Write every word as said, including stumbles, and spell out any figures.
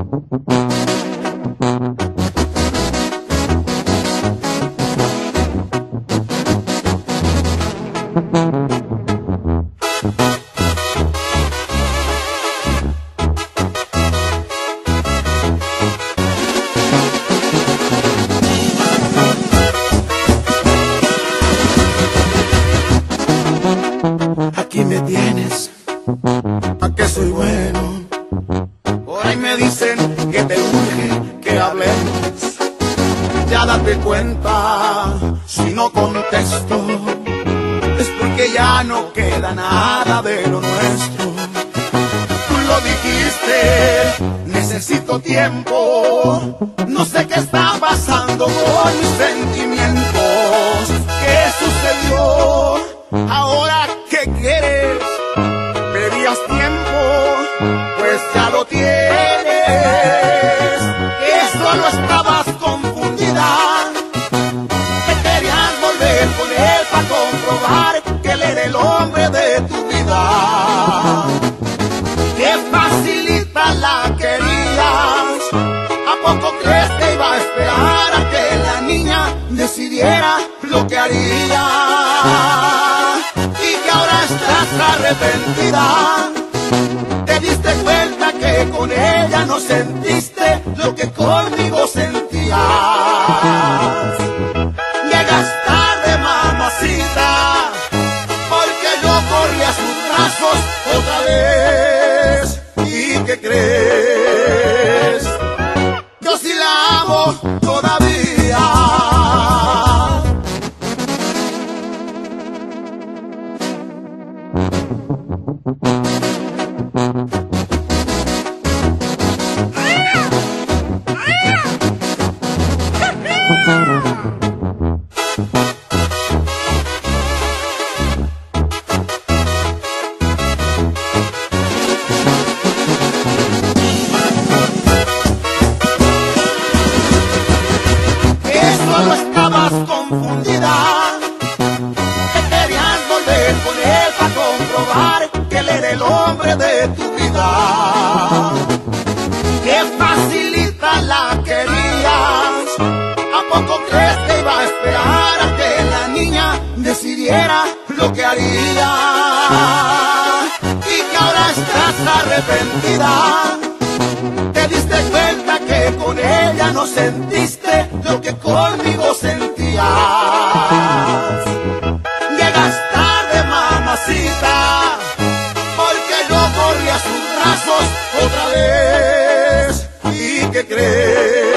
Aquí me tienes, a que soy bueno. Por ahí me dicen que te urge que hablemos. Ya date cuenta, si no contesto, es porque ya no queda nada de lo nuestro. Tú lo dijiste, necesito tiempo. No sé qué está pasando con mis sentimientos. ¿Qué sucedió? Ahora, ¿qué quieres? Pedías tiempo, pues ya lo tienes. Que solo estabas confundida, que querías volver con él para comprobar que él era el hombre de tu vida. Que facilita la querías. ¿A poco crees que iba a esperar a que la niña decidiera lo que haría? Estás arrepentida, te diste cuenta que con ella no sentiste lo que conmigo sentías. Llegas tarde, mamacita, porque yo corrí a sus brazos otra vez. ¿Y qué crees? Yo sí la amo todavía. Que solo estabas confundida, que querías volver con él para comprobar que él era el hombre de tu vida. Que facilita la querías. ¿A poco crees que iba a esperar a que la niña decidiera lo que haría? Y que ahora estás arrepentida, te diste cuenta que con ella no sentiste lo que conmigo sentías. Llegas tarde, mamacita, porque yo corrí a sus brazos otra vez. ¿Y qué crees?